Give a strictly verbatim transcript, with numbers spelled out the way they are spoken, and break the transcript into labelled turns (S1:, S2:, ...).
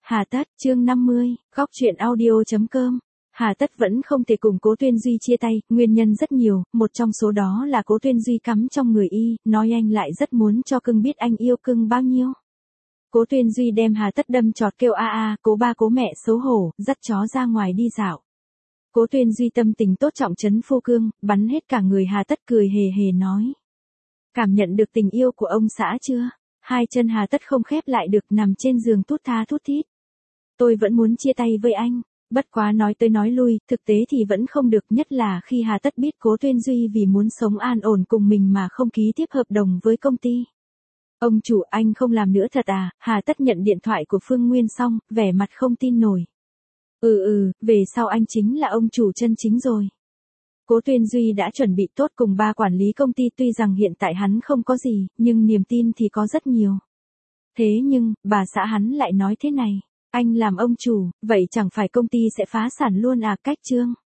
S1: Hà Tất, chương năm mươi, góc truyện audio chấm com. Hà Tất vẫn không thể cùng Cố Tuyên Duy chia tay, nguyên nhân rất nhiều, một trong số đó là Cố Tuyên Duy cắm trong người y, nói anh lại rất muốn cho cưng biết anh yêu cưng bao nhiêu. Cố Tuyên Duy đem Hà Tất đâm chọt kêu a a, cố ba cố mẹ xấu hổ, dắt chó ra ngoài đi dạo. Cố Tuyên Duy tâm tình tốt trọng trấn phô cương, bắn hết cả người. Hà Tất cười hề hề nói. Cảm nhận được tình yêu của ông xã chưa? Hai chân Hà Tất không khép lại được, nằm trên giường thút tha thút thít. Tôi vẫn muốn chia tay với anh, bất quá nói tới nói lui, thực tế thì vẫn không được, nhất là khi Hà Tất biết Cố Tuyên Duy vì muốn sống an ổn cùng mình mà không ký tiếp hợp đồng với công ty. Ông chủ, anh không làm nữa thật à? Hà Tất nhận điện thoại của Phương Nguyên xong, vẻ mặt không tin nổi. Ừ ừ, về sau anh chính là ông chủ chân chính rồi. Cố Tuyên Duy đã chuẩn bị tốt cùng ba quản lý công ty, tuy rằng hiện tại hắn không có gì, nhưng niềm tin thì có rất nhiều. Thế nhưng, bà xã hắn lại nói thế này, anh làm ông chủ, vậy chẳng phải công ty sẽ phá sản luôn à? Cách chương